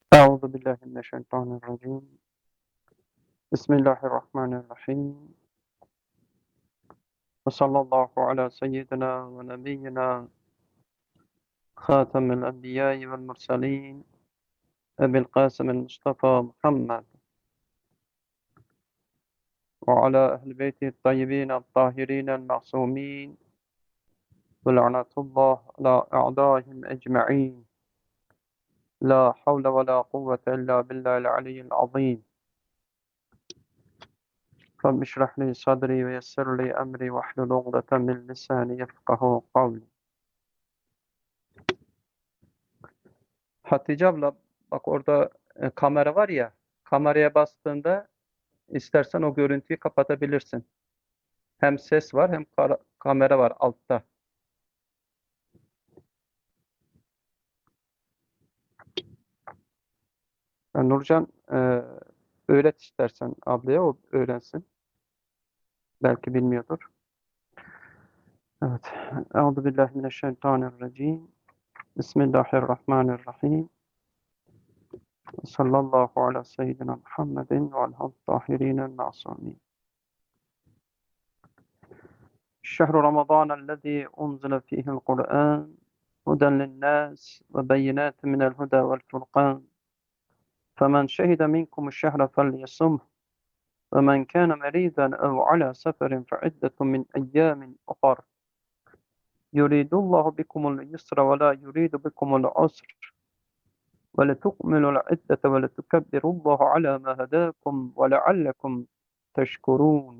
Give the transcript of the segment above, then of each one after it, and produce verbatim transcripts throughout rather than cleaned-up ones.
أعوذ بالله من الشيطان الرجيم بسم الله الرحمن الرحيم وصلى الله على سيدنا ونبينا خاتم الأنبياء والمرسلين أبي القاسم المصطفى محمد وعلى أهل بيته الطيبين الطاهرين المعصومين ولعنة الله على أعدائهم أجمعين لا حول ولا قوة إلا بالله العلي العظيم رب اشرح لي صدري ويسر لي أمري واحلل عقدة من لساني يفقه قولي. Hatice abla, bak orada e, kamera var ya, kameraya bastığında istersen o görüntüyü kapatabilirsin. Hem ses var hem kara- kamera var altta. E, Nurcan, e, öğret istersen ablaya, o öğrensin. Belki bilmiyordur. Evet. Euzubillahimineşşeytanirracim. Bismillahirrahmanirrahim. Sallallahu ala seyyidina Muhammedin ve alel tahirinel ma'sumin. Şehru Ramazanellezî unzile fîhil Kur'an huden linnâs ve beyinâtin minel huda vel furqan. فمن شهد منكم الشهر فليصمه ومن كان مريضا أو على سفر فعدة من أيام أخر يريد الله بكم اليسر ولا يريد بكم العسر ولتكملوا العدة ولتكبروا الله على ما هداكم ولعلكم تشكرون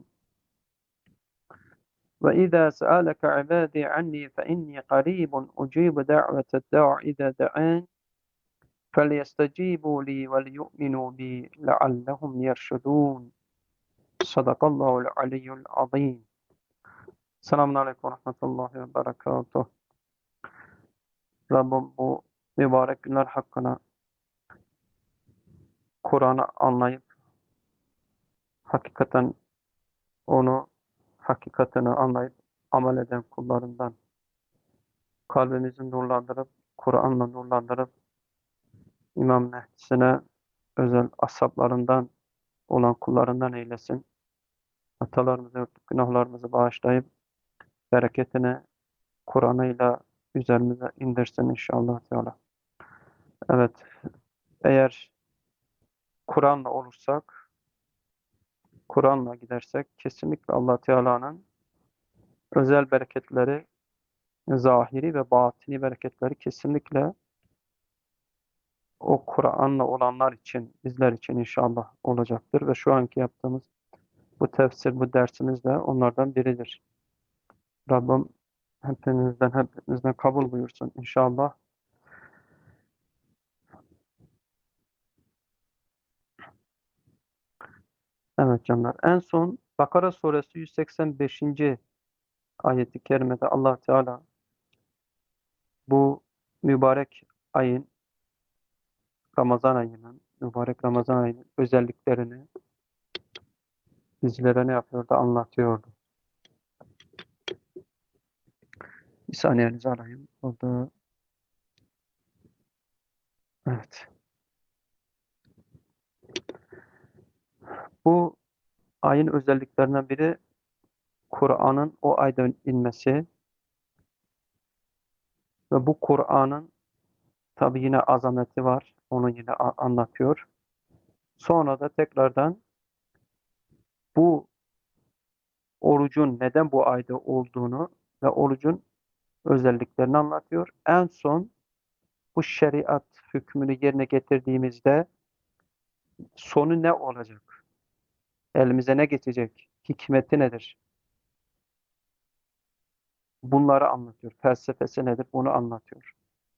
وإذا سألك عبادي عني فإني قريب أجيب دعوة الداع إذا دعان فليستجيبوا لي وليؤمنوا بي لعلهم يرشدون. Sadakallahul aliyyul azim. Selamun aleyküm ve rahmetullahi ve berekatuh. Rabbim bu mübarek günler hakkına Kur'an'ı anlayıp hakikaten onu, hakikatini anlayıp amel eden kullarından, kalbimizi nurlandırıp, Kur'an'la nurlandırıp, İmam Mehdi'sine özel ashablarından olan kullarından eylesin. Hatalarımızı örtüp günahlarımızı bağışlayıp, bereketini Kur'an'ıyla üzerimize indirsin inşallah Teala. Evet, eğer Kur'an'la olursak, Kur'an'la gidersek kesinlikle Allah Teala'nın özel bereketleri, zahiri ve batini bereketleri kesinlikle o Kur'an'la olanlar için, bizler için inşallah olacaktır ve şu anki yaptığımız bu tefsir, bu dersimiz de onlardan biridir. Rabbim hepinizden, hepinizden kabul buyursun inşallah. Evet canlar. En son Bakara suresi yüz seksen beşinci ayeti kerimede Allah Teala bu mübarek ayın, Ramazan ayının, mübarek Ramazan ayının özelliklerini bizlere ne yapıyordu? Anlatıyordu. Bir saniyenizi alayım. Orada, evet. Bu ayın özelliklerinden biri Kur'an'ın o ayda inmesi ve bu Kur'an'ın tabi yine azameti var. Onu yine a- anlatıyor. Sonra da tekrardan bu orucun neden bu ayda olduğunu ve orucun özelliklerini anlatıyor. En son bu şeriat hükmünü yerine getirdiğimizde sonu ne olacak? Elimize ne geçecek? Hikmeti nedir? Bunları anlatıyor. Felsefesi nedir? Bunu anlatıyor.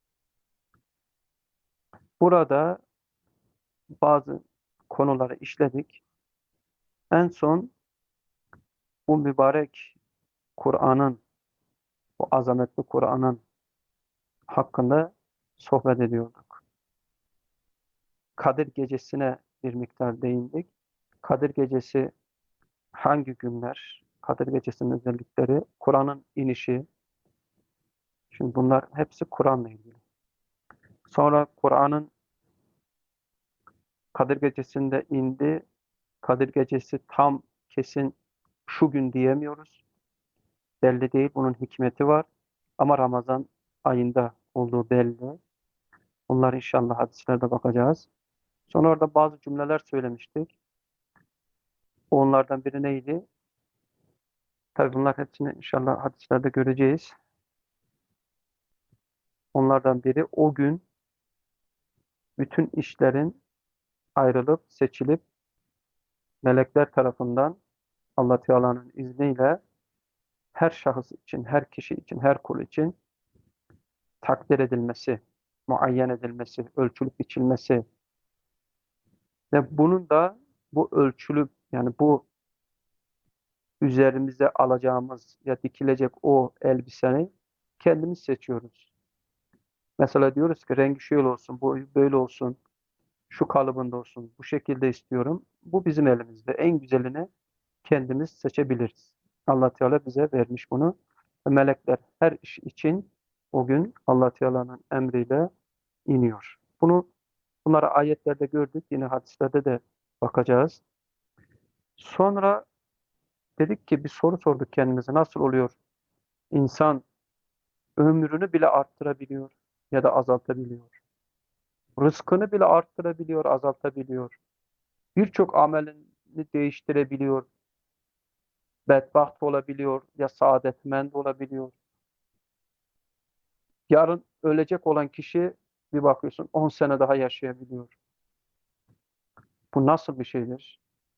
Burada bazı konuları işledik. En son bu mübarek Kur'an'ın, bu azametli Kur'an'ın hakkında sohbet ediyorduk. Kadir Gecesi'ne bir miktar değindik. Kadir Gecesi hangi günler? Kadir Gecesi'nin özellikleri, Kur'an'ın inişi. Şimdi bunlar hepsi Kur'an'la ilgili. Sonra Kur'an'ın Kadir Gecesi'nde indi. Kadir Gecesi tam kesin şu gün diyemiyoruz. Belli değil. Bunun hikmeti var. Ama Ramazan ayında olduğu belli. Bunlar inşallah hadislerde bakacağız. Sonra orada bazı cümleler söylemiştik. Onlardan biri neydi? Tabii bunlar hepsini inşallah hadislerde göreceğiz. Onlardan biri o gün bütün işlerin ayrılıp seçilip melekler tarafından Allah Teala'nın izniyle her şahıs için, her kişi için, her kul için takdir edilmesi, muayyen edilmesi, ölçülüp biçilmesi ve bunun da bu ölçülüp yani bu üzerimize alacağımız ya dikilecek o elbiseyi kendimiz seçiyoruz. Mesela diyoruz ki rengi şöyle olsun, bu böyle olsun, şu kalıbında olsun, bu şekilde istiyorum. Bu bizim elimizde. En güzelini kendimiz seçebiliriz. Allah Teala bize vermiş bunu. Ve melekler her iş için o gün Allah Teala'nın emriyle iniyor. Bunu bunları ayetlerde gördük. Yine hadislerde de bakacağız. Sonra dedik ki bir soru sorduk kendimize. Nasıl oluyor? İnsan ömrünü bile arttırabiliyor ya da azaltabiliyor. Rızkını bile arttırabiliyor, azaltabiliyor. Birçok amelini değiştirebiliyor. Bedbaht olabiliyor ya saadetmend olabiliyor. Yarın ölecek olan kişi bir bakıyorsun on sene daha yaşayabiliyor. Bu nasıl bir şeydir?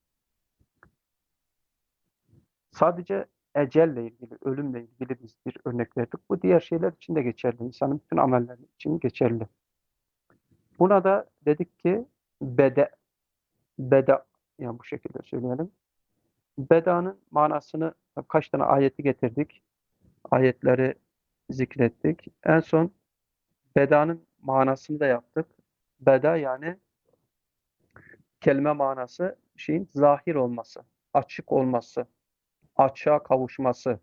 Sadece ecelle ilgili, ölümle ilgili biz bir örnek verdik. Bu diğer şeyler için de geçerli. İnsanın bütün amelleri için geçerli. Buna da dedik ki bede, beda, yani bu şekilde söyleyelim. Bedanın manasını kaç tane ayeti getirdik. Ayetleri zikrettik. En son bedanın manasını da yaptık. Beda yani kelime manası şeyin zahir olması, açık olması, açığa kavuşması.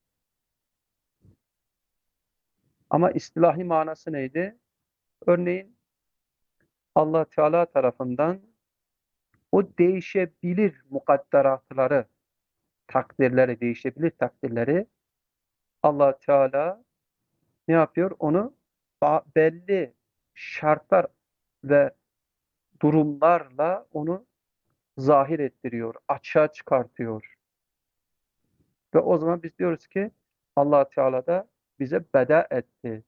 Ama istilahi manası neydi? Örneğin Allah Teala tarafından o değişebilir mukadderatları, takdirleri, değişebilir takdirleri Allah Teala ne yapıyor? Onu belli şartlar ve durumlarla onu zahir ettiriyor, açığa çıkartıyor. Ve o zaman biz diyoruz ki Allah Teala da bize beda etti.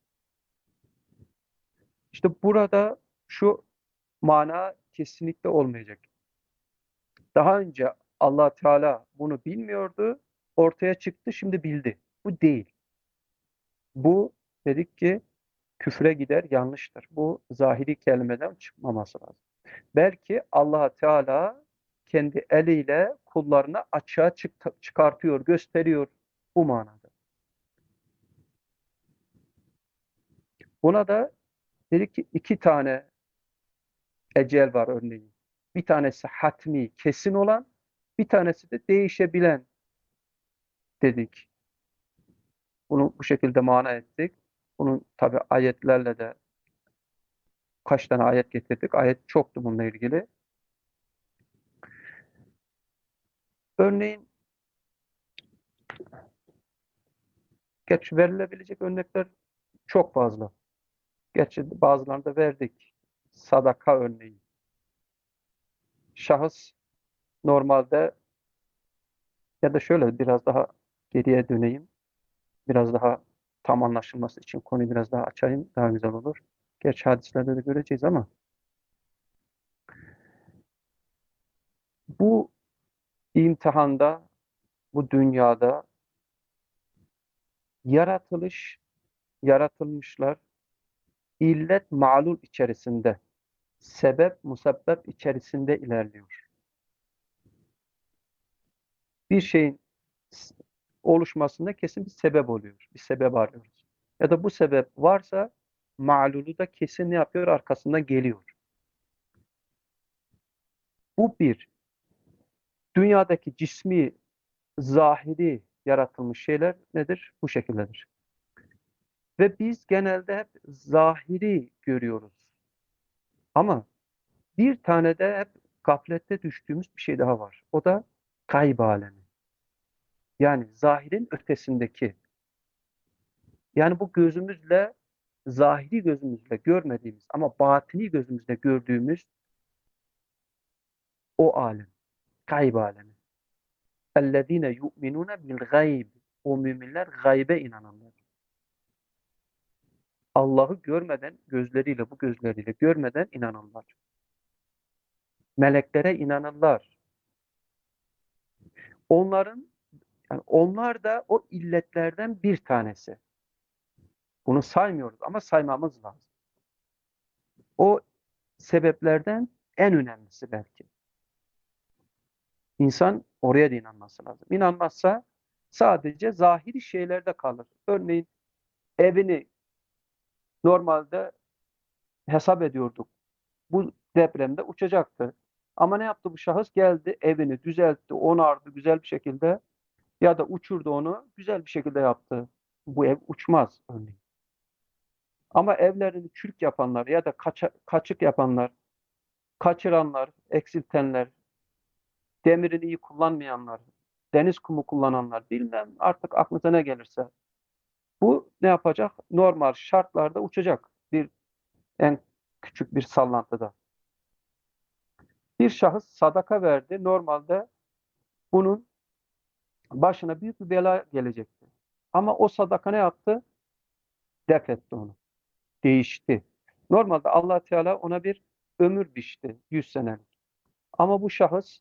İşte burada şu mana kesinlikle olmayacak. Daha önce Allah Teala bunu bilmiyordu, ortaya çıktı, şimdi bildi. Bu değil. Bu dedik ki küfre gider, yanlıştır. Bu zahiri kelimeden çıkmaması lazım. Belki Allah Teala kendi eliyle kullarına açığa çık çıkartıyor, gösteriyor bu manada. Buna da dedik ki iki tane ecel var örneğin. Bir tanesi hatmi, kesin olan, bir tanesi de değişebilen dedik. Bunu bu şekilde mana ettik. Bunun tabi ayetlerle de kaç tane ayet getirdik. Ayet çoktu bununla ilgili. Örneğin geç verilebilecek örnekler çok fazla. Gerçi bazılarını da verdik. Sadaka örneği. Şahıs normalde ya da şöyle biraz daha geriye döneyim. Biraz daha tam anlaşılması için konuyu biraz daha açayım. Daha güzel olur. Gerçi hadislerde de göreceğiz ama bu imtihanda, bu dünyada yaratılış, yaratılmışlar illet ma'lul içerisinde, sebep musebbep içerisinde ilerliyor. Bir şeyin oluşmasında kesin bir sebep oluyor. Bir sebep arıyoruz. Ya da bu sebep varsa ma'lulu da kesin ne yapıyor? Arkasından geliyor. Bu bir. Dünyadaki cismi, zahiri yaratılmış şeyler nedir? Bu şekildedir. Ve biz genelde hep zahiri görüyoruz. Ama Bir tane de hep gaflette düştüğümüz bir şey daha var. O da gayb alemi. Yani zahirin ötesindeki. Yani bu gözümüzle, zahiri gözümüzle görmediğimiz ama batini gözümüzle gördüğümüz o alem. Gayb alemi. اَلَّذ۪ينَ يُؤْمِنُونَ بِالْغَيْبِ O müminler gaybe inananlar. Allah'ı görmeden, gözleriyle, bu gözleriyle görmeden inananlar. Meleklere inananlar. Onların, yani onlar da o illetlerden bir tanesi. Bunu saymıyoruz ama saymamız lazım. O sebeplerden en önemlisi belki. İnsan oraya da inanması lazım. İnanmazsa sadece zahiri şeylerde kalır. Örneğin evini normalde hesap ediyorduk. Bu depremde uçacaktı. Ama ne yaptı bu şahıs? Geldi, evini düzeltti, onardı güzel bir şekilde ya da uçurdu onu, güzel bir şekilde yaptı. Bu ev uçmaz örneğin. Ama evlerini çürük yapanlar ya da kaça, kaçık yapanlar, kaçıranlar, eksiltenler, demirini iyi kullanmayanlar, deniz kumu kullananlar, bilmem artık aklınıza ne gelirse. Bu ne yapacak? Normal şartlarda uçacak. Bir en küçük bir sallantıda. Bir şahıs sadaka verdi. Normalde bunun başına büyük bir bela gelecekti. Ama o sadaka ne yaptı? Def etti onu. Değişti. Normalde Allah Teala ona bir ömür biçti. yüz senelik. Ama bu şahıs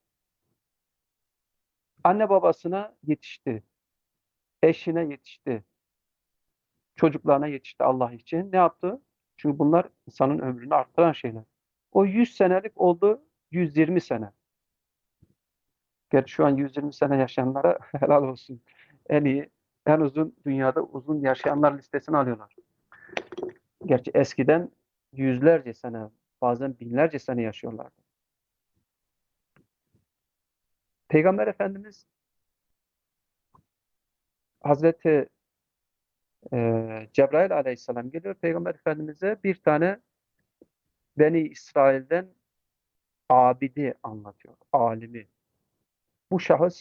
anne babasına yetişti. Eşine yetişti. Çocuklarına yetişti Allah için. Ne yaptı? Çünkü bunlar insanın ömrünü arttıran şeyler. O yüz senelik oldu yüz yirmi sene. Gerçi şu an yüz yirmi sene yaşayanlara helal olsun. En iyi, en uzun dünyada uzun yaşayanlar listesine alıyorlar. Gerçi eskiden yüzlerce sene, bazen binlerce sene yaşıyorlardı. Peygamber Efendimiz Hazreti e, Cebrail Aleyhisselam geliyor Peygamber Efendimiz'e bir tane Beni İsrail'den abidi anlatıyor, alimi. Bu şahıs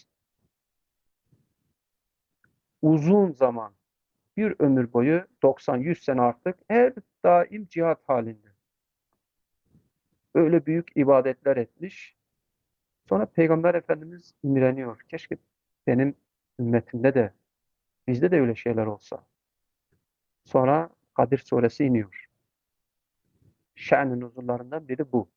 uzun zaman, bir ömür boyu doksan yüz sene artık her daim cihat halinde. Öyle büyük ibadetler etmiş. Sonra Peygamber Efendimiz imreniyor. Keşke benim ümmetimde de, bizde de öyle şeyler olsa. Sonra Kadir suresi iniyor. Şen-i nuzullarından biri bu.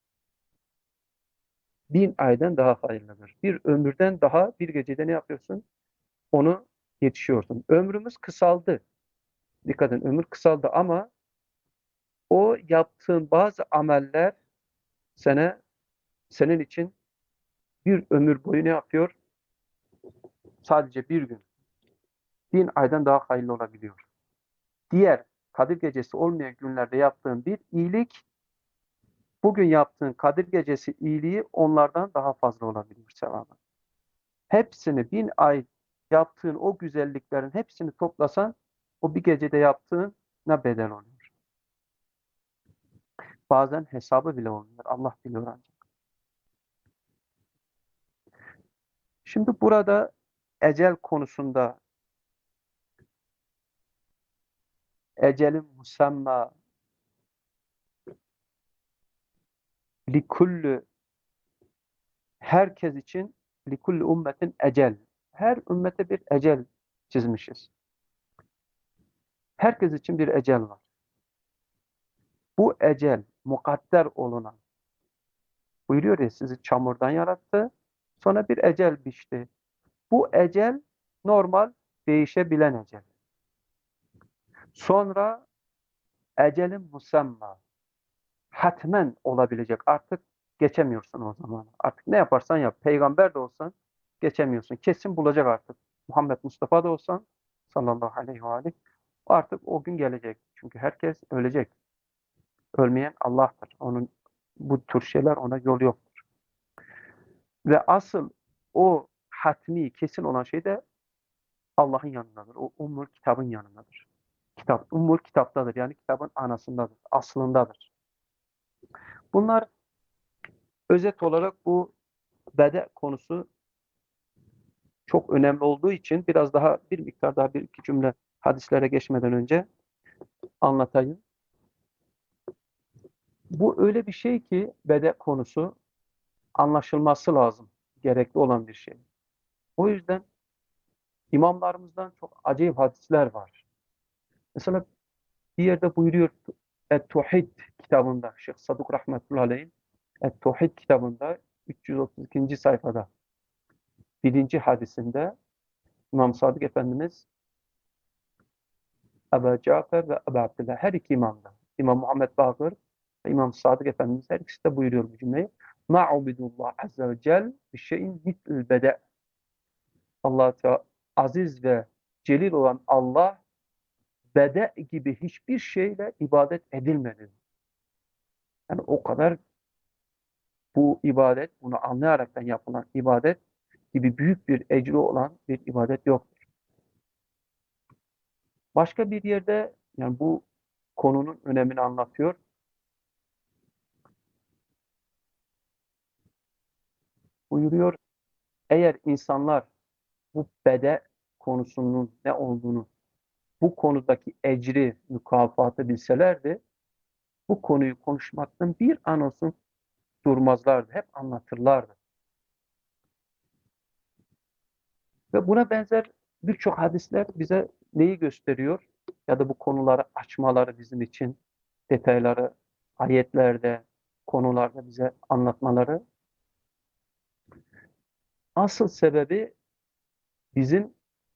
Bin aydan daha hayırlıdır. Bir ömürden daha bir gecede ne yapıyorsun? Onu yetişiyorsun. Ömrümüz kısaldı. Dikkat edin, ömür kısaldı ama o yaptığın bazı ameller sana, senin için bir ömür boyu ne yapıyor? Sadece bir gün. Bin aydan daha hayırlı olabiliyor. Diğer Kadir Gecesi olmayan günlerde yaptığın bir iyilik, bugün yaptığın Kadir Gecesi iyiliği onlardan daha fazla olabilir sevabı. Hepsini bin ay yaptığın o güzelliklerin hepsini toplasan o bir gecede yaptığına bedel oluyor. Bazen hesabı bile olmuyor. Allah biliyor ancak. Şimdi burada ecel konusunda ecelin musamma likulli herkes için likulli ümmetin ecel. Her ümmete bir ecel çizmişiz. Herkes için bir ecel var. Bu ecel mukadder olunan buyuruyor ya sizi çamurdan yarattı. Sonra bir ecel biçti. Bu ecel normal değişebilen ecel. Sonra ecelin musamma hatmen olabilecek. Artık geçemiyorsun o zaman. Artık ne yaparsan yap. Peygamber de olsan geçemiyorsun. Kesin bulacak artık. Muhammed Mustafa da olsan sallallahu aleyhi ve aleyh artık o gün gelecek. Çünkü herkes ölecek. Ölmeyen Allah'tır. Onun bu tür şeyler ona yol yok. Ve asıl o hatmi kesin olan şey de Allah'ın yanındadır. O umur kitabın yanındadır. Kitap, umur kitaptadır. Yani kitabın anasındadır, aslındadır. Bunlar Özet olarak bu bede konusu çok önemli olduğu için biraz daha bir miktar daha bir iki cümle hadislere geçmeden önce anlatayım. Bu öyle bir şey ki bede konusu anlaşılması lazım. Gerekli olan bir şey. O yüzden imamlarımızdan çok acayip hadisler var. Mesela bir yerde buyuruyor Et-Tuhid kitabında Şeyh Saduk Rahmetullahi Aleyh Et-Tuhid kitabında üç yüz otuz ikinci sayfada birinci hadisinde İmam Sadık Efendimiz Ebu Cafer ve Ebu Abdillah her iki imamda İmam Muhammed Bakır ve İmam Sadık Efendimiz her ikisi de buyuruyor bu cümleyi. Ma ubidullah azze ve cel bir şeyin mit'l bede. Allah Teala aziz ve celil olan Allah bede gibi hiçbir şeyle ibadet edilmedi. Yani o kadar bu ibadet, bunu anlayaraktan yapılan ibadet gibi büyük bir ecri olan bir ibadet yoktur. Başka bir yerde yani bu konunun önemini anlatıyor. Buyuruyor, eğer insanlar bu bede konusunun ne olduğunu, bu konudaki ecri, mükafatı bilselerdi, bu konuyu konuşmaktan bir an olsun durmazlardı. Hep anlatırlardı. Ve buna benzer birçok hadisler bize neyi gösteriyor? Ya da bu konuları açmaları bizim için, detayları ayetlerde, konularda bize anlatmaları. Asıl sebebi bizim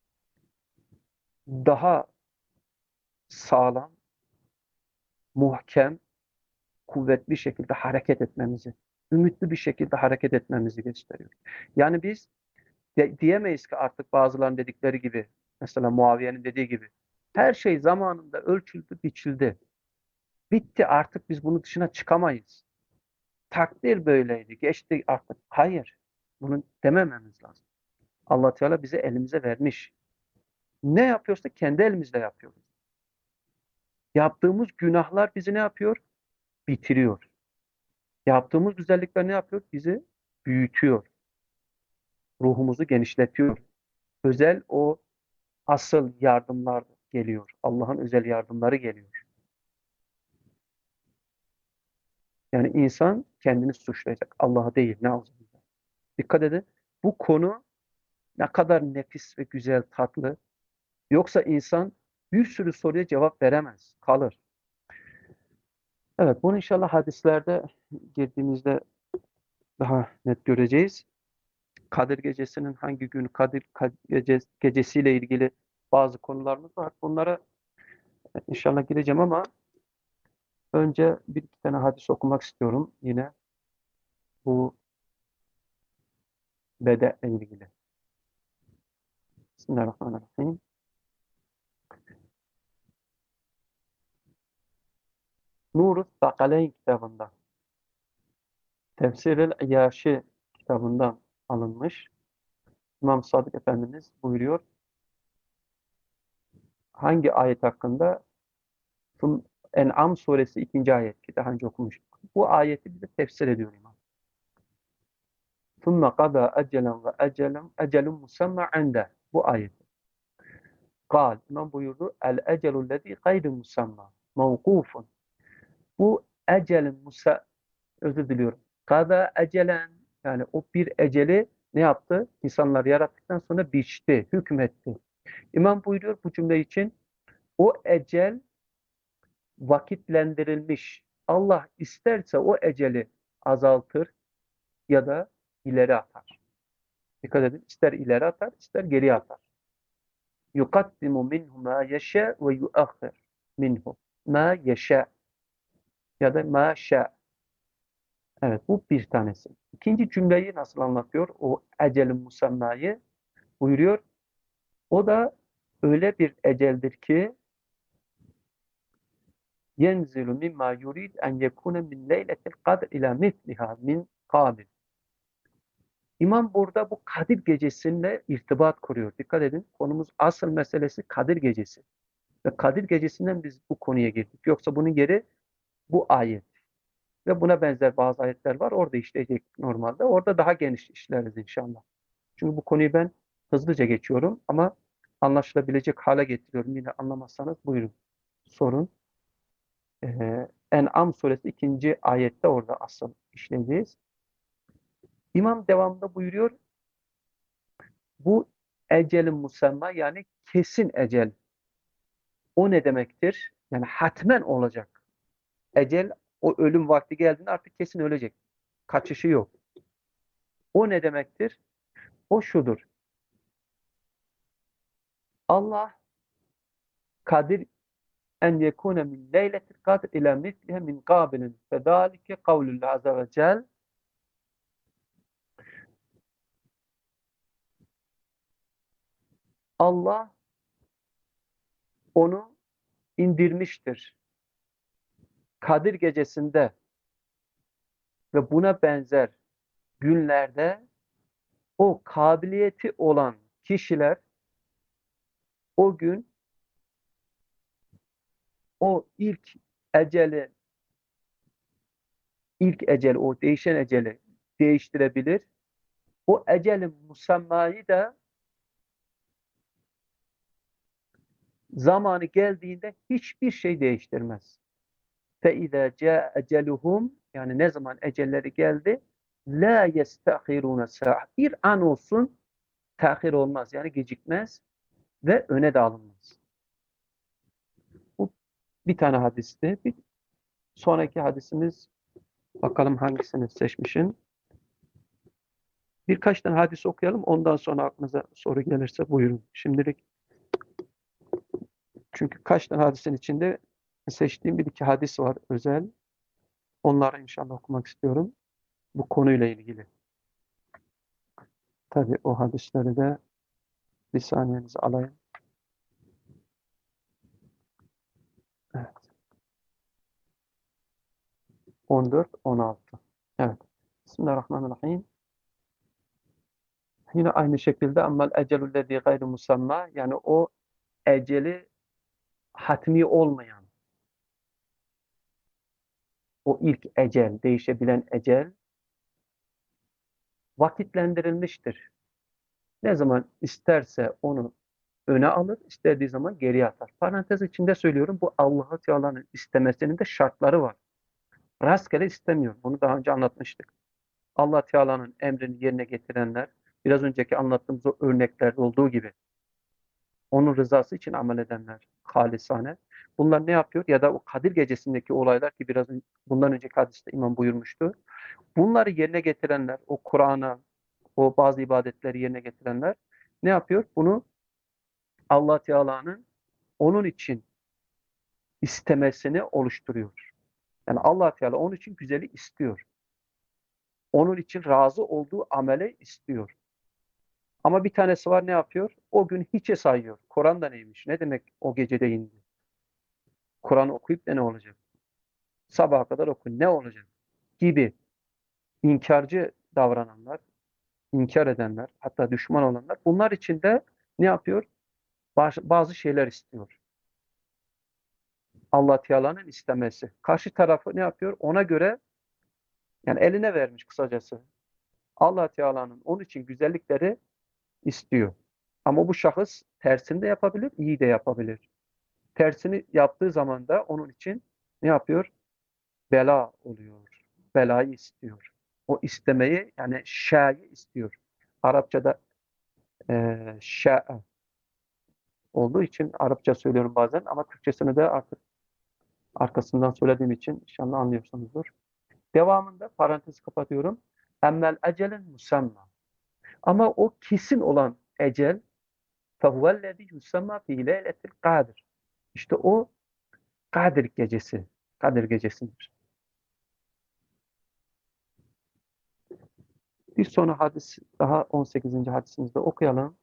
daha sağlam, muhkem, kuvvetli şekilde hareket etmemizi, ümitli bir şekilde hareket etmemizi gösteriyor. Yani biz de, diyemeyiz ki artık bazılarının dedikleri gibi, mesela Muaviye'nin dediği gibi, her şey zamanında ölçüldü, biçildi. Bitti artık biz bunun dışına çıkamayız. Takdir böyleydi, geçti artık. Hayır, bunu demememiz lazım. Allah Teala bize elimize vermiş. Ne yapıyorsak kendi elimizle yapıyoruz. Yaptığımız günahlar bizi ne yapıyor? Bitiriyor. Yaptığımız güzellikler ne yapıyor? Bizi büyütüyor. Ruhumuzu genişletiyor. Özel o asıl yardımlar geliyor. Allah'ın özel yardımları geliyor. Yani insan kendini suçlayacak. Allah'ı değil. Ne olacak? Dikkat edin. Bu konu ne kadar nefis ve güzel, tatlı. Yoksa insan bir sürü soruya cevap veremez. Kalır. Evet, bunu inşallah hadislerde girdiğimizde daha net göreceğiz. Kadir Gecesi'nin hangi gün Kadir Gece, Gecesi'yle ilgili bazı konularımız var. Bunlara inşallah gireceğim ama önce bir iki tane hadis okumak istiyorum yine bu bede ile ilgili. Bismillahirrahmanirrahim. Nur-u Sakaleyn kitabında Tefsir-el İyaşi kitabından alınmış. İmam Sadık Efendimiz buyuruyor. Hangi ayet hakkında? En'am suresi ikinci ayet ki daha önce okumuştuk. Bu ayeti bize tefsir ediyor İmam. ثُمَّ قَضَى أَجَلًا وَأَجَلًا أَجَلٌ مُسَمَّى عِنْدَهُ. Bu ayet. Kal, İmam buyurdu. El ecelu lezî gayri musamma. Mevkufun. Bu ecelin musa, özür diliyorum. Kada ecelen, yani o bir eceli ne yaptı? İnsanlar yarattıktan sonra biçti, hükmetti. İmam buyuruyor bu cümle için o ecel vakitlendirilmiş. Allah isterse o eceli azaltır ya da ileri atar. Dikkat edin. İster ileri atar, ister geri atar. Yukaddimu minhu ma yeşâ ve yuakhir minhu ma yeşâ ya da ma şâ. Evet, bu bir tanesi. İkinci cümleyi nasıl anlatıyor? O ecelin musammayı buyuruyor. O da öyle bir eceldir ki yenzilu mimma yurid en yekune min leyletil kadr ila misliha min kabil. İmam burada bu Kadir Gecesi'nle irtibat kuruyor. Dikkat edin. Konumuz asıl meselesi Kadir Gecesi. Ve Kadir Gecesi'nden biz bu konuya girdik. Yoksa bunun yeri bu ayet. Ve buna benzer bazı ayetler var. Orada işleyecek normalde. Orada daha geniş işleriz inşallah. Çünkü bu konuyu ben hızlıca geçiyorum ama anlaşılabilecek hale getiriyorum. Yine anlamazsanız buyurun sorun. Ee, En'am suresi ikinci ayette orada asıl işleyeceğiz. İmam devamında buyuruyor. Bu ecelin musamma yani kesin ecel. O ne demektir? Yani hatmen olacak. Ecel o ölüm vakti geldiğinde artık kesin ölecek. Kaçışı yok. O ne demektir? O şudur. Allah kadir en yekune min leyletil kadr ila mislihe min kabilin fedalike kavlullah azze ve cel Allah onu indirmiştir. Kadir gecesinde ve buna benzer günlerde o kabiliyeti olan kişiler o gün o ilk eceli ilk ecel o değişen eceli değiştirebilir. O ecelin musammayı da zamanı geldiğinde hiçbir şey değiştirmez. فَاِذَا جَاءَ اَجَلُهُمْ yani ne zaman ecelleri geldi لَا يَسْتَخِرُونَ سَاعَ bir an olsun tahir olmaz yani gecikmez ve öne de alınmaz. Bu bir tane hadisti. Bir sonraki hadisimiz bakalım hangisini seçmişim. Birkaç tane hadis okuyalım. Ondan sonra aklınıza soru gelirse buyurun. Şimdilik çünkü kaç tane hadisin içinde seçtiğim bir iki hadis var özel. Onları inşallah okumak istiyorum. Bu konuyla ilgili. Tabii o hadisleri de bir saniyenizi alayım. Evet. on dört on altı. Evet. Bismillahirrahmanirrahim. Yine aynı şekilde amel ecelüllezî gayri musamma yani o eceli hatmi olmayan o ilk ecel, değişebilen ecel vakitlendirilmiştir. Ne zaman isterse onu öne alır, istediği zaman geriye atar. Parantez içinde söylüyorum bu Allah-u Teala'nın istemesinin de şartları var. Rastgele istemiyor. Bunu daha önce anlatmıştık. Allah Teala'nın emrini yerine getirenler, biraz önceki anlattığımız o örneklerde olduğu gibi onun rızası için amel edenler halisane. Bunlar ne yapıyor? Ya da o Kadir Gecesi'ndeki olaylar ki biraz bundan önceki hadiste imam buyurmuştu. Bunları yerine getirenler, o Kur'an'a, o bazı ibadetleri yerine getirenler ne yapıyor? Bunu Allah Teala'nın onun için istemesini oluşturuyor. Yani Allah Teala onun için güzeli istiyor. Onun için razı olduğu amele istiyor. Ama bir tanesi var ne yapıyor? O gün hiçe sayıyor. Kur'an da neymiş? Ne demek o gecede indi? Kur'an okuyup da ne olacak? Sabaha kadar oku. Ne olacak? Gibi inkarcı davrananlar, inkar edenler, hatta düşman olanlar. Bunlar için de ne yapıyor? Bazı şeyler istiyor. Allah Teala'nın istemesi. Karşı tarafı ne yapıyor? Ona göre yani eline vermiş kısacası. Allah Teala'nın onun için güzellikleri istiyor. Ama bu şahıs tersini de yapabilir, iyi de yapabilir. Tersini yaptığı zaman da onun için ne yapıyor? Bela oluyor. Belayı istiyor. O istemeyi yani şa'yı istiyor. Arapçada e, şa'a olduğu için Arapça söylüyorum bazen ama Türkçesini de artık arkasından söylediğim için inşallah anlıyorsunuzdur. Devamında parantez kapatıyorum. Emmel ecelen musamma. Ama o kesin olan ecel fehuvellezî yusamma fî leyletil kadir. İşte o Kadir gecesi. Kadir gecesidir. Bir sonra hadis daha on sekizinci hadisimizde okuyalım.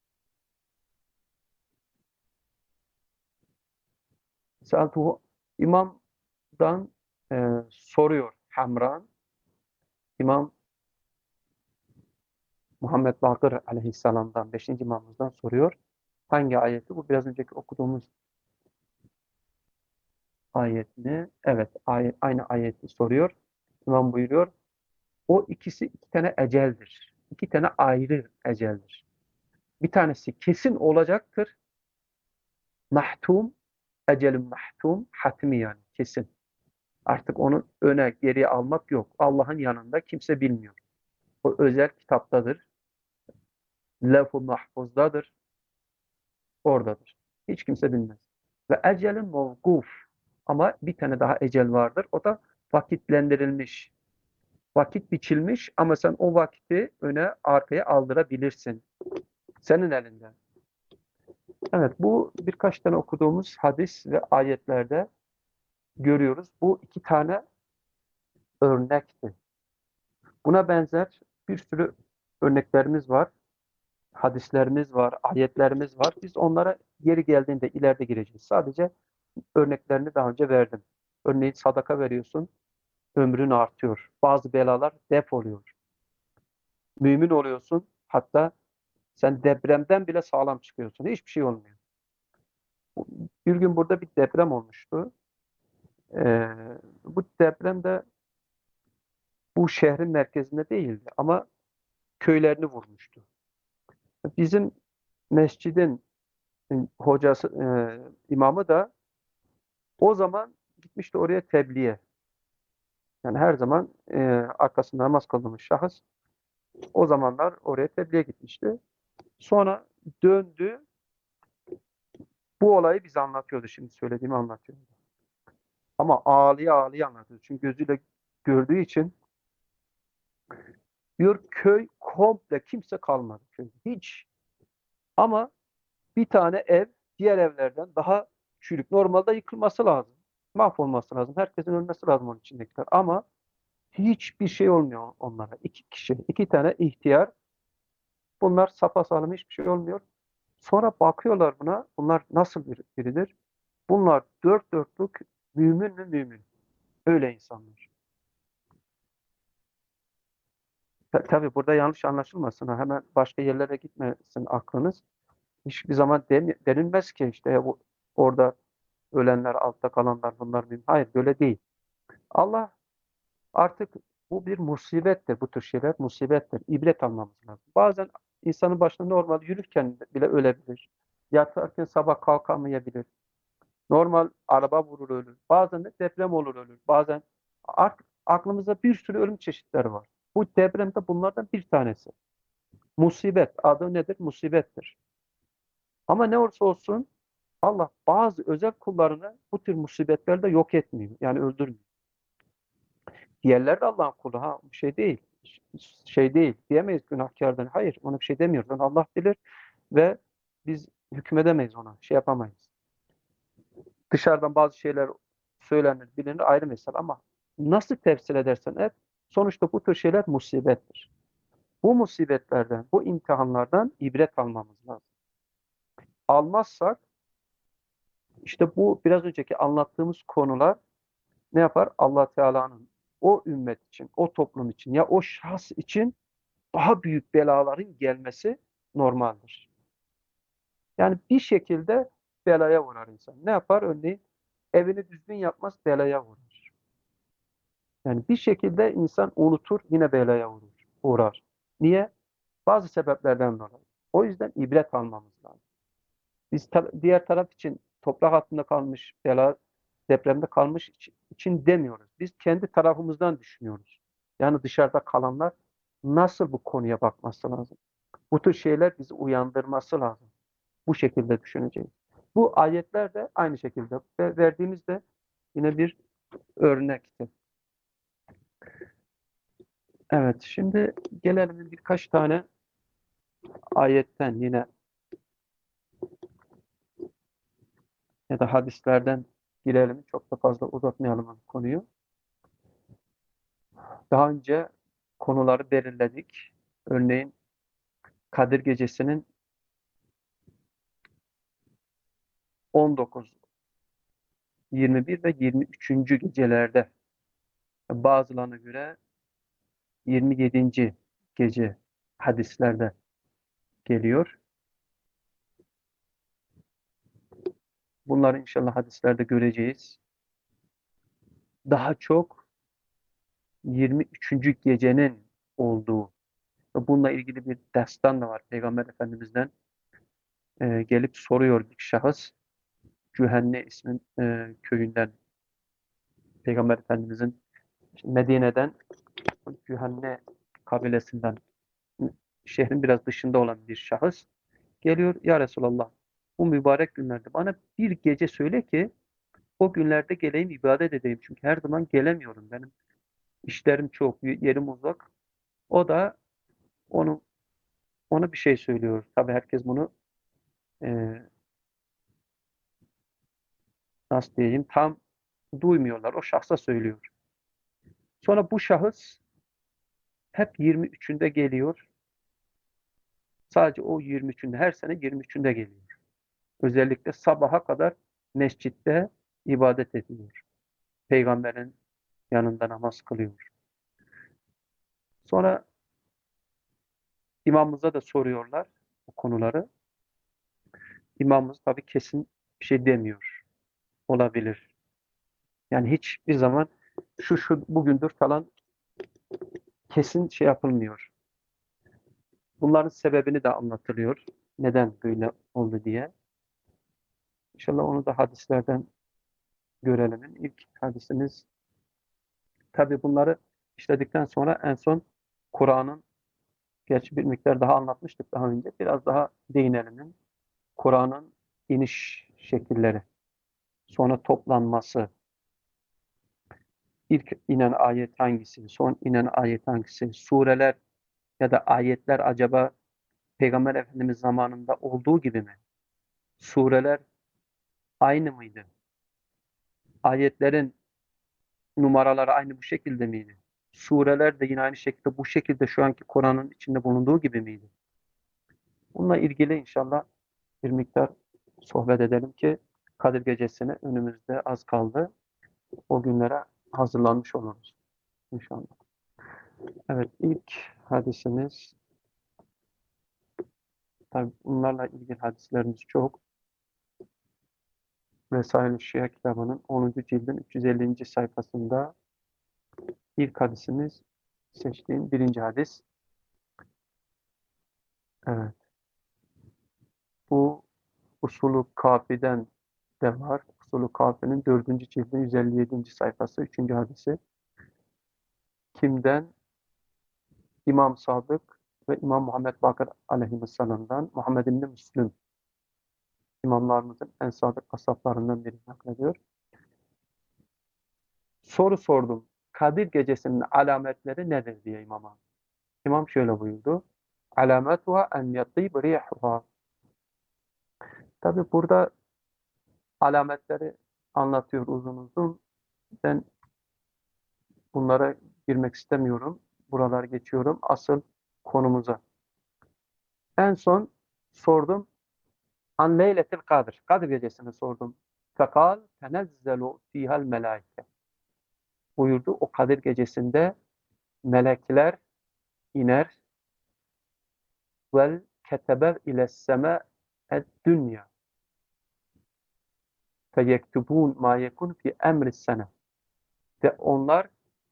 Seltuhu imamdan e, soruyor Hamran. İmam Muhammed Bakır aleyhisselamdan, beşinci imamımızdan soruyor. Hangi ayeti? Bu biraz önceki okuduğumuz ayet mi? Evet, ayet, aynı ayeti soruyor. İmam buyuruyor. O ikisi iki tane eceldir. İki tane ayrı eceldir. Bir tanesi kesin olacaktır. Mahtum, ecelin mahtum, hatmi yani kesin. Artık onu öne geriye almak yok. Allah'ın yanında kimse bilmiyor. O özel kitaptadır. Levh-u mahfuzdadır. Oradadır. Hiç kimse bilmez. Ve ecelin mevkuf. Ama bir tane daha ecel vardır. O da vakitlendirilmiş. Vakit biçilmiş ama sen o vakti öne arkaya aldırabilirsin. Senin elinde. Evet, bu birkaç tane okuduğumuz hadis ve ayetlerde görüyoruz. Bu iki tane örnekti. Buna benzer bir sürü örneklerimiz var. Hadislerimiz var, ayetlerimiz var. Biz onlara yeri geldiğinde ileride gireceğiz. Sadece örneklerini daha önce verdim. Örneğin sadaka veriyorsun, ömrün artıyor. Bazı belalar def oluyor. Mümin oluyorsun, hatta sen depremden bile sağlam çıkıyorsun. Hiçbir şey olmuyor. Bir gün burada bir deprem olmuştu. Ee, bu deprem de bu şehrin merkezinde değildi ama köylerini vurmuştu. Bizim mescidin hocası, e, imamı da o zaman gitmişti oraya tebliğe. Yani her zaman e, arkasında namaz kıldığımız şahıs o zamanlar oraya tebliğe gitmişti. Sonra döndü. Bu olayı bize anlatıyordu. Şimdi söylediğimi anlatıyordu. Ama ağlıya ağlıya anlatıyordu. Çünkü gözüyle gördüğü için diyor köy komple kimse kalmadı köyde. Hiç. Ama bir tane ev diğer evlerden daha çürük. Normalde yıkılması lazım. Mahvolması lazım. Herkesin ölmesi lazım onun içindekiler. Ama hiçbir şey olmuyor onlara. İki kişi, iki tane ihtiyar. Bunlar sapasağlam, hiçbir şey olmuyor. Sonra bakıyorlar buna. Bunlar nasıl bir, biridir? Bunlar dört dörtlük mümin mi mümin. Öyle insanlar. Ta- Tabii burada yanlış anlaşılmasın. Ha. Hemen başka yerlere gitmesin aklınız. Hiçbir zaman den- denilmez ki işte ya bu orada ölenler, altta kalanlar bunlar mümin. Hayır, böyle değil. Allah artık bu bir musibettir. Bu tür şeyler musibettir. İbret almamız lazım. Bazen insanın başına normal yürürken bile ölebilir. Yatarken sabah kalkamayabilir. Normal araba vurur ölür. Bazen de deprem olur ölür. Bazen artık aklımızda bir sürü ölüm çeşitleri var. Bu deprem de bunlardan bir tanesi. Musibet. Adı nedir? Musibettir. Ama ne olursa olsun Allah bazı özel kullarını bu tür musibetlerde yok etmiyor. Yani öldürmüyor. Diğerler de Allah'ın kulu. Ha, bir şey değil. Şey değil. Diyemeyiz günahkardan. Hayır, ona bir şey demiyoruz. Yani Allah bilir ve biz hükmedemeyiz ona. Şey yapamayız. Dışarıdan bazı şeyler söylenir, bilinir ayrı mesele ama nasıl tefsir edersen et, sonuçta bu tür şeyler musibettir. Bu musibetlerden, bu imtihanlardan ibret almamız lazım. Almazsak işte bu biraz önceki anlattığımız konular ne yapar? Allah Teala'nın o ümmet için, o toplum için ya o şahs için daha büyük belaların gelmesi normaldir. Yani bir şekilde belaya uğrar insan. Ne yapar? Örneğin evini düzgün yapmaz, belaya uğrar. Yani bir şekilde insan unutur, yine belaya uğrar. uğrar. Niye? Bazı sebeplerden dolayı. O yüzden ibret almamız lazım. Biz ta- diğer taraf için toprak altında kalmış, bela, depremde kalmış iç- için demiyoruz. Biz kendi tarafımızdan düşünüyoruz. Yani dışarıda kalanlar nasıl bu konuya bakması lazım? Bu tür şeyler bizi uyandırması lazım. Bu şekilde düşüneceğiz. Bu ayetler de aynı şekilde. Ve verdiğimizde yine bir örnekti. Evet, şimdi gelelim birkaç tane ayetten yine ya da hadislerden girelim. Çok da fazla uzatmayalım bu konuyu. Daha önce konuları belirledik. Örneğin Kadir Gecesi'nin on dokuz, yirmi bir ve yirmi üçüncü gecelerde, bazılarına göre yirmi yedinci gece hadislerde geliyor. Bunları inşallah hadislerde göreceğiz. Daha çok yirmi üçüncü gecenin olduğu ve bununla ilgili bir destan da var. Peygamber Efendimiz'den e, gelip soruyor bir şahıs. Cühenne ismin e, köyünden Peygamber Efendimiz'in Medine'den Cühenne kabilesinden şehrin biraz dışında olan bir şahıs geliyor. Ya Resulallah, bu mübarek günlerde bana bir gece söyle ki o günlerde geleyim ibadet edeyim. Çünkü her zaman gelemiyorum. Benim işlerim çok, yerim uzak. O da onu ona bir şey söylüyor. Tabii herkes bunu e, nasıl diyeyim tam duymuyorlar. O şahsa söylüyor. Sonra bu şahıs hep yirmi üçünde geliyor. Sadece o yirmi üçünde her sene yirmi üçünde geliyor. Özellikle sabaha kadar mescitte ibadet ediyor. Peygamberin yanında namaz kılıyor. Sonra imamımıza da soruyorlar bu konuları. İmamımız tabii kesin bir şey demiyor. Olabilir. Yani hiçbir zaman şu şu bugündür falan kesin şey yapılmıyor. Bunların sebebini de anlatılıyor. Neden böyle oldu diye. İnşallah onu da hadislerden görelim. İlk hadisimiz tabii bunları işledikten sonra en son Kur'an'ın gerçi bir miktar daha anlatmıştık daha önce. Biraz daha değinelim. Kur'an'ın iniş şekilleri, sonra toplanması, ilk inen ayet hangisi, son inen ayet hangisi, sureler ya da ayetler acaba Peygamber Efendimiz zamanında olduğu gibi mi? Sureler aynı mıydı? Ayetlerin numaraları aynı bu şekilde miydi? Sureler de yine aynı şekilde bu şekilde şu anki Kur'an'ın içinde bulunduğu gibi miydi? Bununla ilgili inşallah bir miktar sohbet edelim ki Kadir Gecesi'ne önümüzde az kaldı. O günlere hazırlanmış oluruz inşallah. Evet, ilk hadisimiz, tabii bunlarla ilgili hadislerimiz çok. Vesail-i Şia kitabının onuncu cildin üç yüz ellinci sayfasında ilk hadisimiz seçtiğim birinci hadis. Evet, bu Usulü Kafi'den de var. Usulü Kafi'nin dördüncü cildin yüz elli yedinci sayfası üçüncü hadisi. Kimden? İmam Sadık ve İmam Muhammed Bakır aleyhisselam'dan Muhammed İbni Müslüm imamlarımızın en sadık ashablarından biri naklediyor. Soru sordum. Kadir Gecesi'nin alametleri nedir diye imama. İmam şöyle buyurdu. Alametuha en yatib rihuha. Tabi burada alametleri anlatıyor uzun uzun. Ben bunlara girmek istemiyorum. Buralar geçiyorum. Asıl konumuza. En son sordum. An leyletil kadir. Kadir gecesini sordum. Fekal tenezzelu fihal melaike. Buyurdu. O Kadir gecesinde melekler iner vel keteber ile sema et dünya. Feyektubun ma yekun fi emri sene. Ve onlar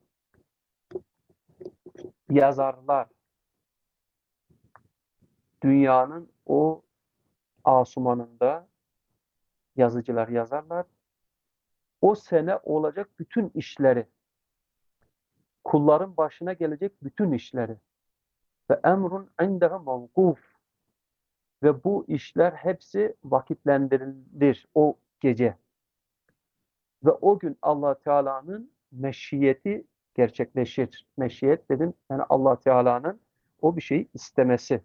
yazarlar. Dünyanın o asumanında yazıcılar yazarlar. O sene olacak bütün işleri, kulların başına gelecek bütün işleri ve emrun indeha mevkuf ve bu işler hepsi vakitlendirilir o gece. Ve o gün Allah Teala'nın meşiyeti gerçekleşir. Meşiyet dedim yani Allah Teala'nın o bir şeyi istemesi.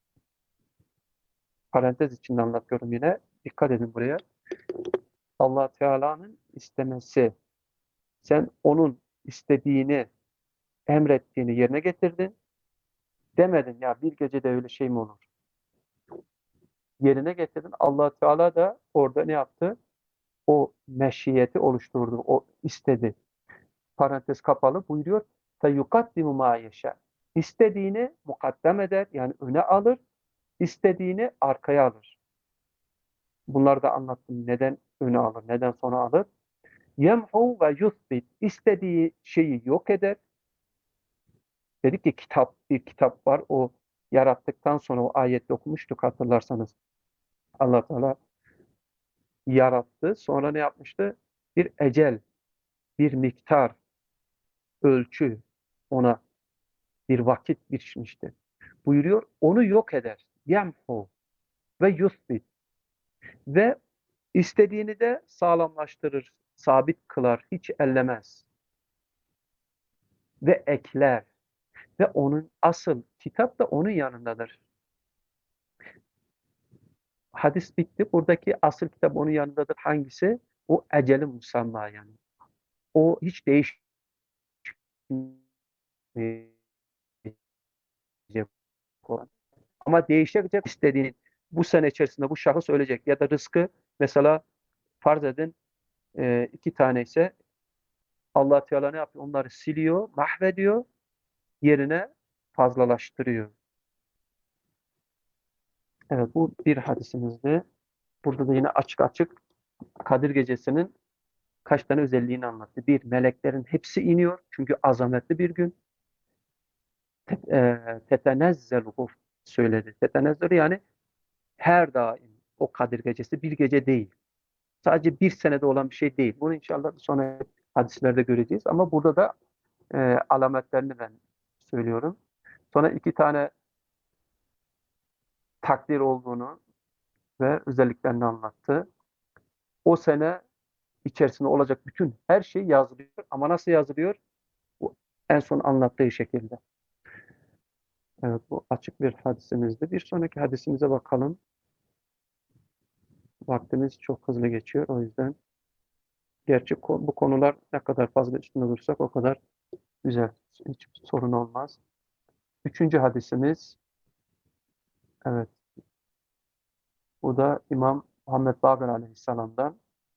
Parantez içinde anlatıyorum yine. Dikkat edin buraya. Allah Teala'nın istemesi. Sen onun istediğini, emrettiğini yerine getirdin. Demedin ya bir gecede öyle şey mi olur? Yerine getirdin. Allah Teala da orada ne yaptı? O meşiyeti oluşturdu. O istedi. Parantez kapalı buyuruyor. فَيُقَدِّمُ مَا يَشَاءُ. İstediğini mukaddem eder. Yani öne alır. İstediğini arkaya alır. Bunları da anlattım. Neden öne alır? Neden sona alır? يَمْحُ ve yusbit. İstediği şeyi yok eder. Dedik ki kitap, bir kitap var. O yarattıktan sonra o ayette okumuştuk hatırlarsanız. Allah Teala yarattı. Sonra ne yapmıştı? Bir ecel, bir miktar, ölçü ona bir vakit biçmişti. Buyuruyor, onu yok eder. Yemhu ve yusbit ve istediğini de sağlamlaştırır, sabit kılar, hiç ellemez ve ekler ve onun asıl kitap da onun yanındadır. Hadis bitti. Buradaki asıl kitap onun yanındadır. Hangisi? O eceli musamma yani. O hiç değişmeyecek olan. Ama değişecek istediğin bu sene içerisinde bu şahıs ölecek ya da rızkı mesela farz edin e, iki tane ise Allah Teala ne yapıyor? Onları siliyor, mahvediyor, yerine fazlalaştırıyor. Evet bu bir hadisimizdi. Burada da yine açık açık Kadir Gecesi'nin kaç tane özelliğini anlattı. Bir, meleklerin hepsi iniyor. Çünkü azametli bir gün. Tetenezzeluhu söyledi. Tetenezzelu yani her daim o Kadir Gecesi bir gece değil. Sadece bir senede olan bir şey değil. Bunu inşallah sonra hadislerde göreceğiz. Ama burada da e, alametlerini ben söylüyorum. Sonra iki tane takdir olduğunu ve özelliklerini anlattı. O sene içerisinde olacak bütün her şey yazılıyor. Ama nasıl yazılıyor? Bu en son anlattığı şekilde. Evet, bu açık bir hadisimizdi. Bir sonraki hadisimize bakalım. Vaktimiz çok hızlı geçiyor. O yüzden gerçi bu konular ne kadar fazla üstüne durursak o kadar güzel. Hiç sorun olmaz. Üçüncü hadisimiz, evet, bu da İmam Muhammed Bakır Aleyhisselam'dan.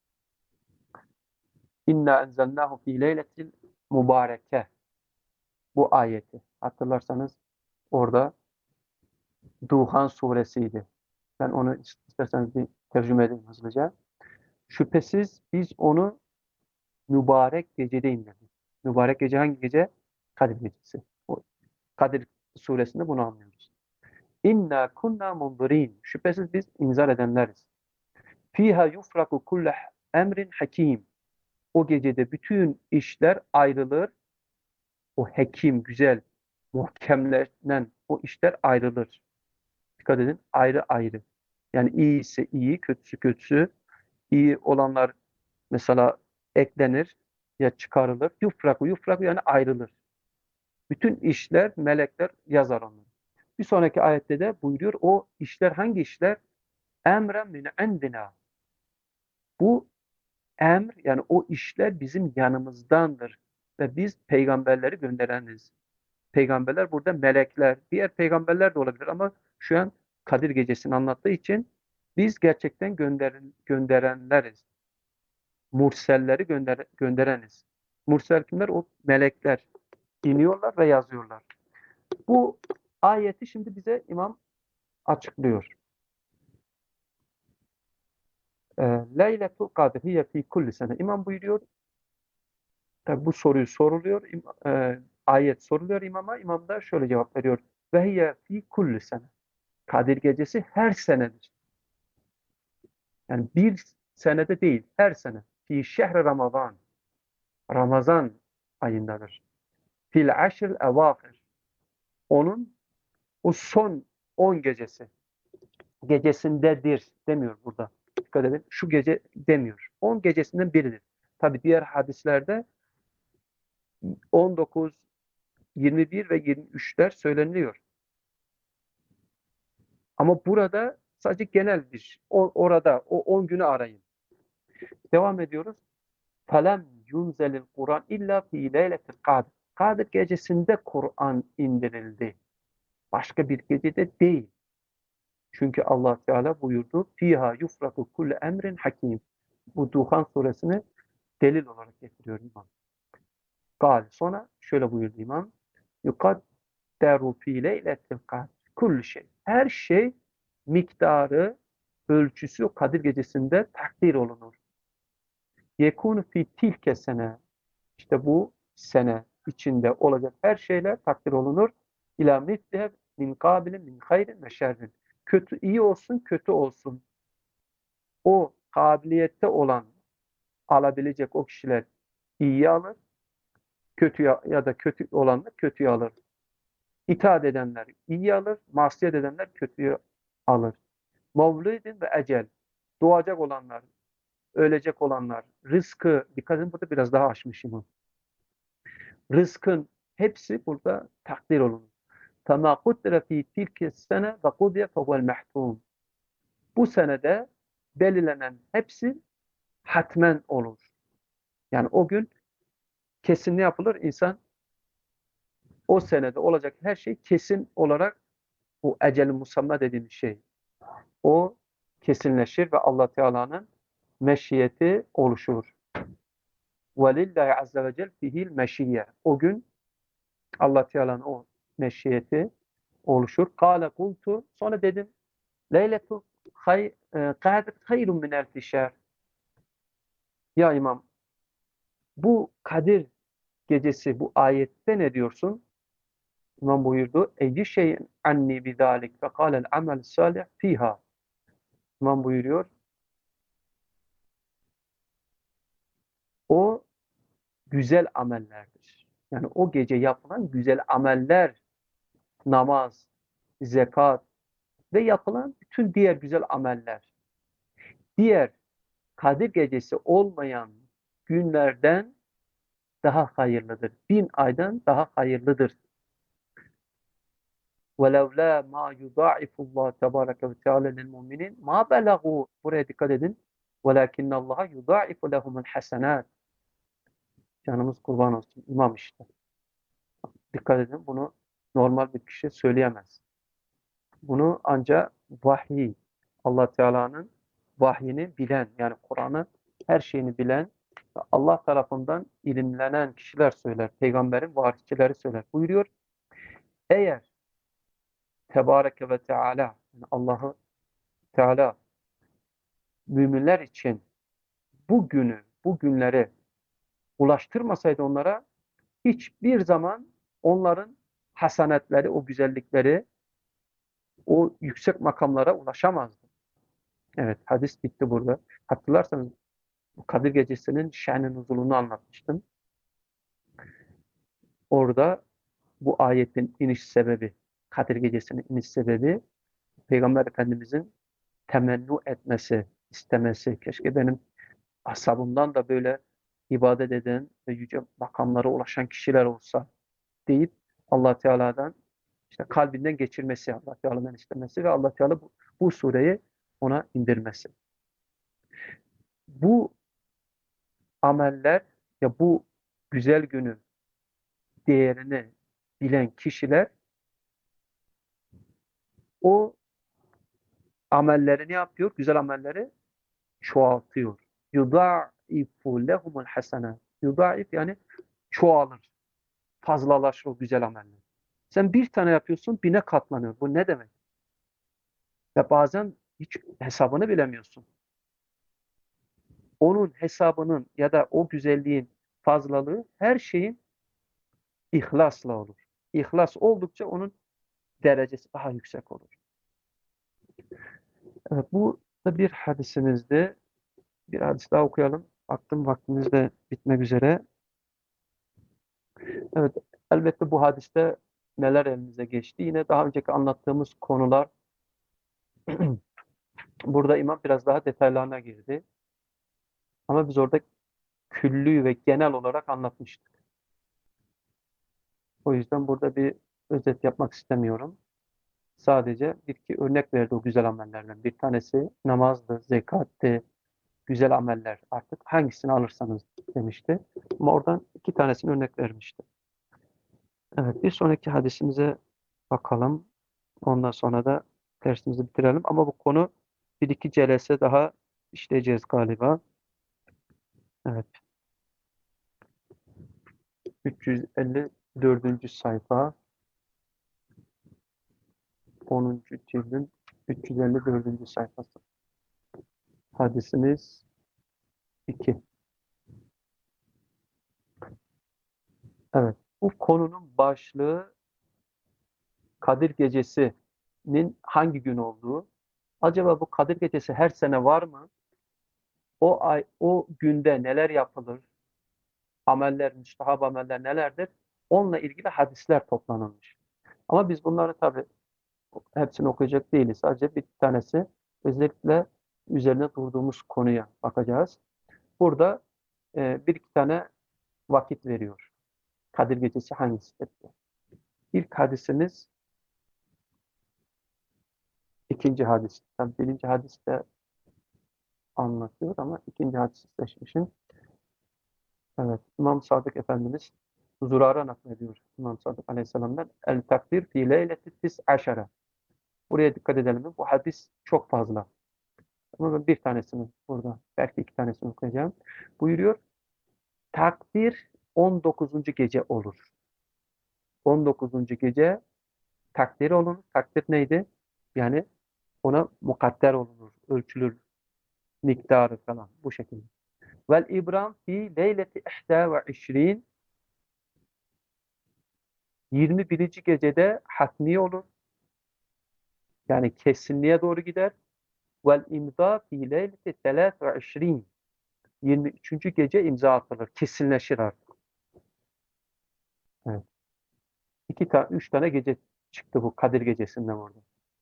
İnna enzelnahu fi leyletil mübareke. Bu ayeti. Hatırlarsanız orada Duhan suresiydi. Ben onu isterseniz bir tercüme edeyim hızlıca. Şüphesiz biz onu mübarek gecede indirdik. Mübarek gece hangi gece? Kadir gecesi. O Kadir suresinde bunu anlıyoruz. İnna kunna munzirin. Şüphesiz biz inzar edenleriz. Fiha yufraku kullu emrin hakim. O gecede bütün işler ayrılır. O hakim, güzel, muhkemlenen o işler ayrılır. Dikkat edin, ayrı ayrı. Yani iyi ise iyi, kötüsü kötüsü. İyi olanlar mesela eklenir ya çıkarılır. Yufraku, yufraku yani ayrılır. Bütün işler, melekler yazar onları. Bir sonraki ayette de buyuruyor, o işler hangi işler? Emren min indina. Bu emr yani o işler bizim yanımızdandır. Ve biz peygamberleri göndereniz. Peygamberler burada melekler. Diğer peygamberler de olabilir ama şu an Kadir Gecesi'ni anlattığı için biz gerçekten gönder gönderenleriz. Murselleri gönder göndereniz. Mursel kimler? O melekler. İniyorlar ve yazıyorlar. Bu ayeti şimdi bize İmam açıklıyor. Leyletul Kadir hiye fi kulli sene. İmam buyuruyor. Tabi bu soruyu soruluyor. E, ayet soruluyor imama. İmam da şöyle cevap veriyor. Ve hiye fi kulli sene. Kadir Gecesi her senedir. Yani bir senede değil, her sene. Fi şehri Ramazan. Ramazan ayındadır. Fil aşr evâfir. Onun o son on gecesi. Gecesindedir demiyor burada. Dikkat edin. Şu gece demiyor. on gecesinden biridir. Tabi diğer hadislerde on dokuz, yirmi bir ve yirmi üçler söyleniliyor. Ama burada sadece genel bir o, orada o on günü arayın. Devam ediyoruz. Felem yunzelil Kur'an illa fi leyletil kadir. Kadir gecesinde Kur'an indirildi. Başka bir gecede değil. Çünkü Allah Teala buyurdu. Fiha yufraku kullu emrin hakim. Bu Duhan suresini delil olarak getiriyor İmam. Gal. Sonra şöyle buyurdu İmam. Yukadderu fi leyletil kadir. Kullu şey. Her şey miktarı, ölçüsü o Kadir gecesinde takdir olunur. Yekunu fi tilke sene. İşte bu sene. içinde olacak her şeyler takdir olunur. İlâ mislihe min kâbilin min hayrin ve şerrin. Kötü iyi olsun, kötü olsun. O kabiliyette olan, alabilecek o kişiler iyiyi alır. Kötü ya, ya da kötü olanlar kötüyü alır. İtaat edenler iyi alır, masiyet edenler kötüyü alır. Mevlidin ve ecel. Doğacak olanlar, ölecek olanlar, rızkı, dikkat edin burada biraz daha açmışım onu. Rızkın hepsi burada takdir olunur. فَمَا قُدِّرَ ف۪ي تِلْكِ السَّنَةِ وَقُدِيَ فَهُوَ الْمَحْتُومُ. Bu senede belirlenen hepsi hatmen olur. Yani o gün kesin ne yapılır? İnsan o senede olacak her şey kesin olarak bu ecel-i musamma dediğimiz şey. O kesinleşir ve Allah Teala'nın meşiyeti oluşur. وَلِلَّهِ عَزَّ وَجَلْ فِيهِ الْمَشِيَّةِ. O gün Allah Teala'nın o meşiyeti oluşur. Kâle kultu. Sonra dedim Leyletu hay, e, kadr hayrun min elfi şehr. Ya İmam, bu Kadir gecesi, bu ayette ne diyorsun? İmam buyurdu. Eyyü şeyin anni bidalik fe kâlel amel salih fiha. İmam buyuruyor. O güzel amellerdir. Yani o gece yapılan güzel ameller, namaz, zekat ve yapılan bütün diğer güzel ameller. Diğer Kadir gecesi olmayan günlerden daha hayırlıdır. Bin aydan daha hayırlıdır. وَلَوْلَا مَا يُضَاعِفُ اللّٰهُ تَبَارَكَ وَتَعَالَى لِلْمُؤْمِنِينَ مَا بَلَغُوا. Buraya dikkat edin. وَلَكِنَّ اللّٰهَ يُضَاعِفُ لَهُمُ الْحَسَنَاتِ. Canımız kurban olsun. İmam işte. Dikkat edin. Bunu normal bir kişi söyleyemez. Bunu ancak vahiy, Allah Teala'nın vahyini bilen, yani Kur'an'ı her şeyini bilen, Allah tarafından ilimlenen kişiler söyler. Peygamberin varisçileri söyler. Buyuruyor. Eğer Tebareke ve Teala, yani Allah'ı Teala müminler için bu günü, bu günleri ulaştırmasaydı onlara, hiçbir zaman onların hasanetleri, o güzellikleri, o yüksek makamlara ulaşamazdı. Evet, hadis bitti burada. Hatırlarsanız bu Kadir Gecesi'nin şen-i nuzulunu anlatmıştım. Orada bu ayetin iniş sebebi, Kadir Gecesi'nin iniş sebebi, Peygamber Efendimizin temennu etmesi, istemesi. Keşke benim ashabımdan da böyle ibadet eden ve yüce makamlara ulaşan kişiler olsa deyip Allah Teala'dan işte kalbinden geçirmesi, Allah Teala'dan istemesi ve Allah Teala bu, bu sureyi ona indirmesi. Bu ameller, ya bu güzel günün değerini bilen kişiler o amelleri ne yapıyor? Güzel amelleri çoğaltıyor. Yudâ'ifu lehumul hasenât. Yudâ'if yani çoğalır. Fazlalaşır o güzel ameller. Sen bir tane yapıyorsun, bine katlanıyor. Bu ne demek? Ve bazen hiç hesabını bilemiyorsun. Onun hesabının ya da o güzelliğin fazlalığı her şeyin ihlasla olur. İhlas oldukça onun derecesi daha yüksek olur. Evet, bu da bir hadisimizdi. Bir hadis daha okuyalım. Baktım vaktimiz de bitmek üzere. Evet, elbette bu hadiste neler elimize geçti? Yine daha önceki anlattığımız konular burada imam biraz daha detaylarına girdi. Ama biz orada küllü ve genel olarak anlatmıştık. O yüzden burada bir özet yapmak istemiyorum. Sadece bir iki örnek verdi o güzel amellerden. Bir tanesi namazdı, zekattı, güzel ameller. Artık hangisini alırsanız demişti. Ama oradan iki tanesini örnek vermişti. Evet, bir sonraki hadisimize bakalım. Ondan sonra da dersimizi bitirelim. Ama bu konu bir iki celese daha işleyeceğiz galiba. Evet, üç yüz elli dördüncü sayfa, onuncu cildin üç yüz elli dördüncü sayfası. Hadisimiz iki. Evet, Bu konunun başlığı Kadir Gecesi'nin hangi gün olduğu. Acaba bu Kadir Gecesi her sene var mı? O ay, o günde neler yapılır? Ameller, müstahap ameller nelerdir? Onunla ilgili hadisler toplanılmış. Ama biz bunları tabii hepsini okuyacak değiliz. Sadece bir tanesi özellikle üzerine durduğumuz konuya bakacağız. Burada e, bir iki tane vakit veriyor. Kadir Gecesi hangisidir diye. İlk hadisimiz ikinci hadis. Tabii birinci hadis de anlatıyor ama ikinci hadisi seçmişim. Evet, İmam Sadık Efendimiz Zurar'a naklediyor İmam Sadık Aleyhisselam'dan. El takdir fi leyleti tis aşara. Buraya dikkat edelim. Bu hadis çok fazla. Ama ben bir tanesini burada, belki iki tanesini okuyacağım. Buyuruyor, takdir on dokuzuncu gece olur. on dokuzuncu gece takdir olunur. Takdir neydi? Yani ona mukadder olunur, ölçülür, miktarı falan bu şekilde. Vel ibram fi leyleti ihda ve işrin. yirmi birinci gecede hatmi olur. Yani kesinliğe doğru gider. Vel imza fi leyleti telat ve işrin. yirmi üçüncü gece imza atılır. Kesinleşir artık. Evet. İki tane, üç tane gece çıktı bu Kadir gecesinden orada.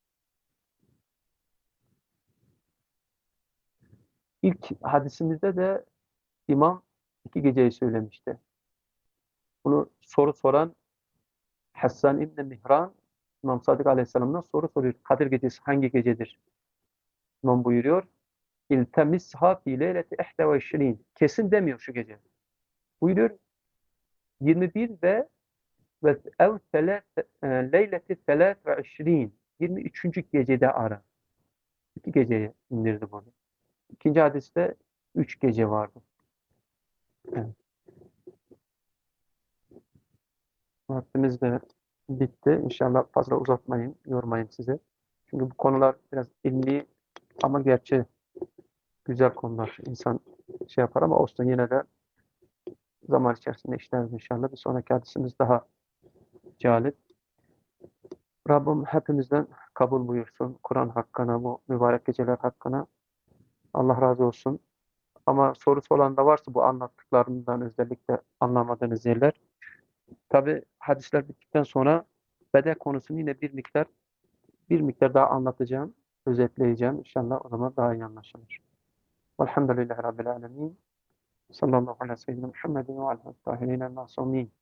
İlk hadisimizde de İmam iki geceyi söylemişti. Bunu soru soran Hassan İbni Mihran İmam Sadık Aleyhisselam'dan soru soruyor. Kadir gecesi hangi gecedir? İmam buyuruyor. İltemisha fi leyleti ihde ve işrin. Kesin demiyor şu gece. Buyuruyor yirmi bir ve ve ev telat, e, leyleti telat ve işrin. yirmi üçüncü gecede ara. İki geceye indirdi bunu. İkinci hadiste üç gece vardı. Evet. Vaktimiz de bitti. İnşallah fazla uzatmayın, yormayın sizi. Çünkü bu konular biraz ilmi ama gerçi güzel konular. İnsan şey yapar ama olsun yine de zaman içerisinde işleriz inşallah. Bir sonraki hadisimiz daha cazip. Rabbim hepimizden kabul buyursun. Kur'an hakkına, bu mübarek geceler hakkına. Allah razı olsun. Ama sorusu olan da varsa bu anlattıklarımdan özellikle anlamadığınız yerler. Tabi hadisler bittikten sonra beden konusunu yine bir miktar bir miktar daha anlatacağım, özetleyeceğim. İnşallah o zaman daha iyi anlaşılır. Velhamdülillahi Rabbil alemin. Sallallahu aleyhi ve sellem Muhammedin ve aleyhi ve tahirin el-masumin.